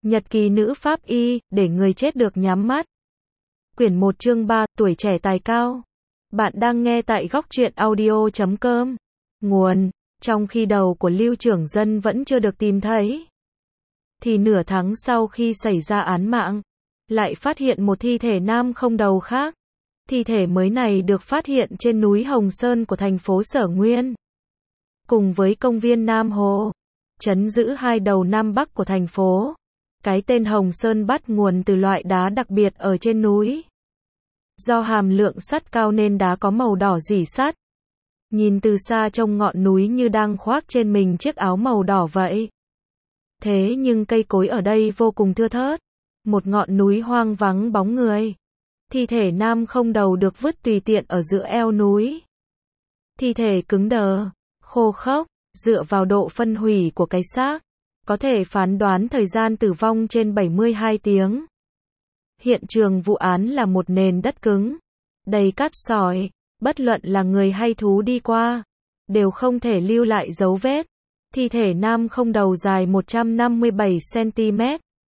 Nhật ký nữ pháp y, để người chết được nhắm mắt. Quyển 1 chương 3, tuổi trẻ tài cao. Bạn đang nghe tại góc truyện audio.com. Nguồn, trong khi đầu của Lưu Trưởng Dân vẫn chưa được tìm thấy, thì nửa tháng sau khi xảy ra án mạng, lại phát hiện một thi thể nam không đầu khác. Thi thể mới này được phát hiện trên núi Hồng Sơn của thành phố Sở Nguyên, cùng với công viên Nam Hồ, trấn giữ hai đầu Nam Bắc của thành phố. Cái tên Hồng Sơn bắt nguồn từ loại đá đặc biệt ở trên núi. Do hàm lượng sắt cao nên đá có màu đỏ rỉ sắt. Nhìn từ xa trông ngọn núi như đang khoác trên mình chiếc áo màu đỏ vậy. Thế nhưng cây cối ở đây vô cùng thưa thớt. Một ngọn núi hoang vắng bóng người. Thi thể nam không đầu được vứt tùy tiện ở giữa eo núi. Thi thể cứng đờ, khô khốc, dựa vào độ phân hủy của cái xác, có thể phán đoán thời gian tử vong trên 72 tiếng. Hiện trường vụ án là một nền đất cứng, đầy cát sỏi, bất luận là người hay thú đi qua, đều không thể lưu lại dấu vết. Thi thể nam không đầu dài 157 cm.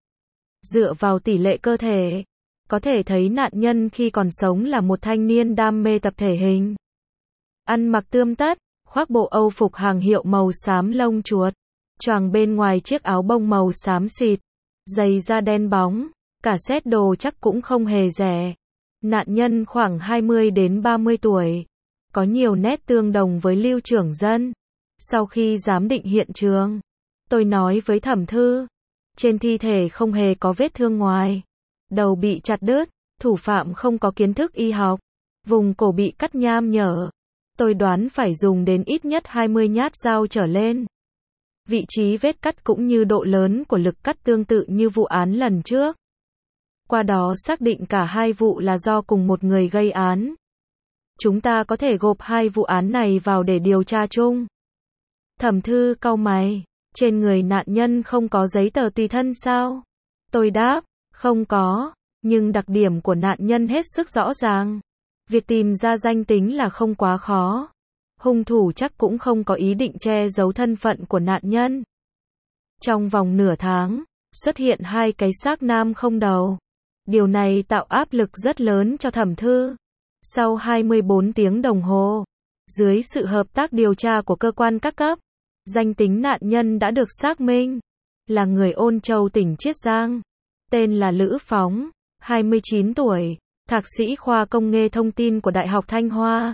Dựa vào tỷ lệ cơ thể, có thể thấy nạn nhân khi còn sống là một thanh niên đam mê tập thể hình. Ăn mặc tươm tất, khoác bộ âu phục hàng hiệu màu xám lông chuột, choàng bên ngoài chiếc áo bông màu xám xịt, giày da đen bóng, cả set đồ chắc cũng không hề rẻ. Nạn nhân khoảng 20 đến 30 tuổi, có nhiều nét tương đồng với Lưu Trưởng Dân. Sau khi giám định hiện trường, tôi nói với thẩm thư, trên thi thể không hề có vết thương ngoài. Đầu bị chặt đứt, thủ phạm không có kiến thức y học, vùng cổ bị cắt nham nhở. Tôi đoán phải dùng đến ít nhất 20 nhát dao trở lên. Vị trí vết cắt cũng như độ lớn của lực cắt tương tự như vụ án lần trước. Qua đó xác định cả hai vụ là do cùng một người gây án. Chúng ta có thể gộp hai vụ án này vào để điều tra chung. Thẩm thư cau mày, trên người nạn nhân không có giấy tờ tùy thân sao? Tôi đáp, không có, nhưng đặc điểm của nạn nhân hết sức rõ ràng. Việc tìm ra danh tính là không quá khó. Hung thủ chắc cũng không có ý định che giấu thân phận của nạn nhân. Trong vòng nửa tháng, xuất hiện hai cái xác nam không đầu. Điều này tạo áp lực rất lớn cho thẩm thư. Sau 24 tiếng đồng hồ, dưới sự hợp tác điều tra của cơ quan các cấp, danh tính nạn nhân đã được xác minh. Là người Ôn Châu tỉnh Chiết Giang. Tên là Lữ Phóng, 29 tuổi, thạc sĩ khoa công nghệ thông tin của Đại học Thanh Hoa.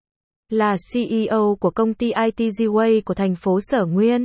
Là CEO của công ty ITGway của thành phố Sở Nguyên.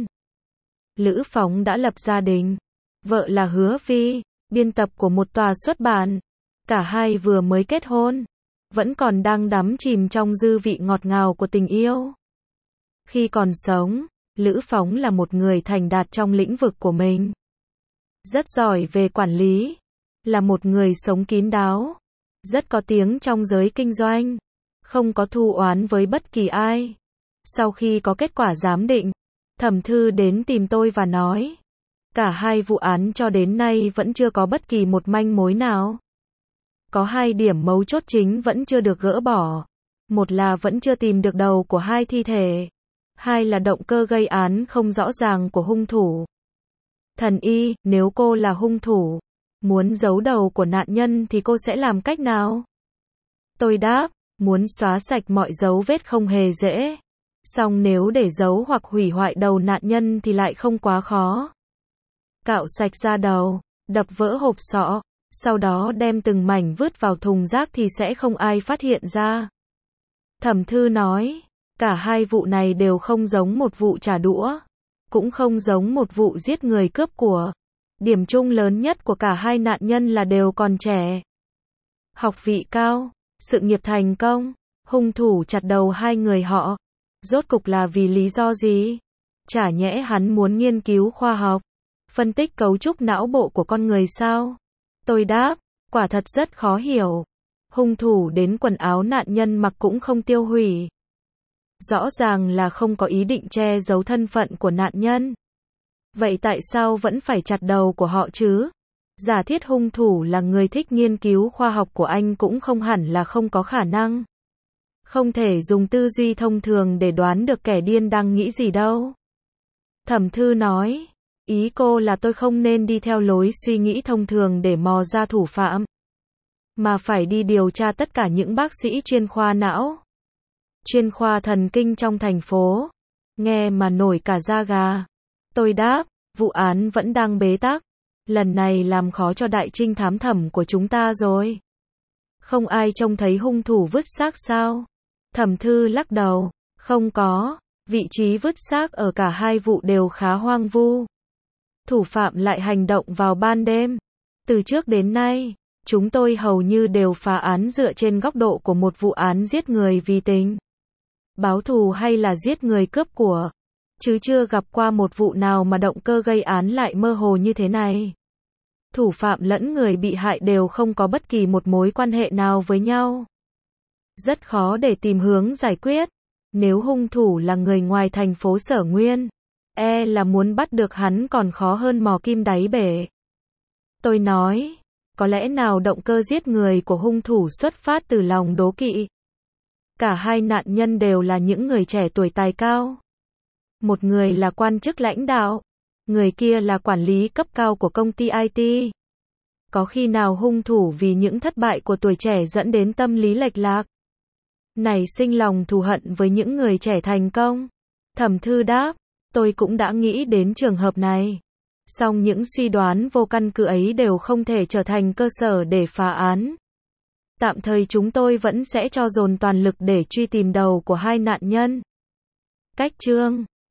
Lữ Phóng đã lập gia đình. Vợ là Hứa Phi, biên tập của một tòa xuất bản. Cả hai vừa mới kết hôn, vẫn còn đang đắm chìm trong dư vị ngọt ngào của tình yêu. Khi còn sống, Lữ Phóng là một người thành đạt trong lĩnh vực của mình. Rất giỏi về quản lý, là một người sống kín đáo, rất có tiếng trong giới kinh doanh, không có thù oán với bất kỳ ai. Sau khi có kết quả giám định, thẩm thư đến tìm tôi và nói, cả hai vụ án cho đến nay vẫn chưa có bất kỳ một manh mối nào. Có hai điểm mấu chốt chính vẫn chưa được gỡ bỏ. Một là vẫn chưa tìm được đầu của hai thi thể. Hai là động cơ gây án không rõ ràng của hung thủ. Thần y, nếu cô là hung thủ, muốn giấu đầu của nạn nhân thì cô sẽ làm cách nào? Tôi đáp, muốn xóa sạch mọi dấu vết không hề dễ. Song nếu để giấu hoặc hủy hoại đầu nạn nhân thì lại không quá khó. Cạo sạch da đầu, đập vỡ hộp sọ, sau đó đem từng mảnh vứt vào thùng rác thì sẽ không ai phát hiện ra. Thẩm thư nói, cả hai vụ này đều không giống một vụ trả đũa, cũng không giống một vụ giết người cướp của. Điểm chung lớn nhất của cả hai nạn nhân là đều còn trẻ. Học vị cao, sự nghiệp thành công, hung thủ chặt đầu hai người họ. Rốt cục là vì lý do gì? Chả nhẽ hắn muốn nghiên cứu khoa học, phân tích cấu trúc não bộ của con người sao? Tôi đáp, quả thật rất khó hiểu. Hung thủ đến quần áo nạn nhân mặc cũng không tiêu hủy. Rõ ràng là không có ý định che giấu thân phận của nạn nhân. Vậy tại sao vẫn phải chặt đầu của họ chứ? Giả thiết hung thủ là người thích nghiên cứu khoa học của anh cũng không hẳn là không có khả năng. Không thể dùng tư duy thông thường để đoán được kẻ điên đang nghĩ gì đâu. Thẩm thư nói, Ý cô là tôi không nên đi theo lối suy nghĩ thông thường để mò ra thủ phạm, mà phải đi điều tra tất cả những bác sĩ chuyên khoa não, chuyên khoa thần kinh trong thành phố. Nghe mà nổi cả da gà. Tôi đáp, vụ án vẫn đang bế tắc. Lần này làm khó cho đại trinh thám thẩm của chúng ta rồi. Không ai trông thấy hung thủ vứt xác sao? Thẩm Thư lắc đầu, không có, vị trí vứt xác ở cả hai vụ đều khá hoang vu. Thủ phạm lại hành động vào ban đêm. Từ trước đến nay, chúng tôi hầu như đều phá án dựa trên góc độ của một vụ án giết người vì tình, báo thù hay là giết người cướp của, chứ chưa gặp qua một vụ nào mà động cơ gây án lại mơ hồ như thế này. Thủ phạm lẫn người bị hại đều không có bất kỳ một mối quan hệ nào với nhau. Rất khó để tìm hướng giải quyết. Nếu hung thủ là người ngoài thành phố Sở Nguyên, là muốn bắt được hắn còn khó hơn mò kim đáy bể. Tôi nói, có lẽ nào động cơ giết người của hung thủ xuất phát từ lòng đố kỵ. Cả hai nạn nhân đều là những người trẻ tuổi tài cao. Một người là quan chức lãnh đạo, người kia là quản lý cấp cao của công ty IT. Có khi nào hung thủ vì những thất bại của tuổi trẻ dẫn đến tâm lý lệch lạc, nảy sinh lòng thù hận với những người trẻ thành công? Thẩm Thư đáp, tôi cũng đã nghĩ đến trường hợp này. Song những suy đoán vô căn cứ ấy đều không thể trở thành cơ sở để phá án. Tạm thời chúng tôi vẫn sẽ cho dồn toàn lực để truy tìm đầu của hai nạn nhân. Cách chương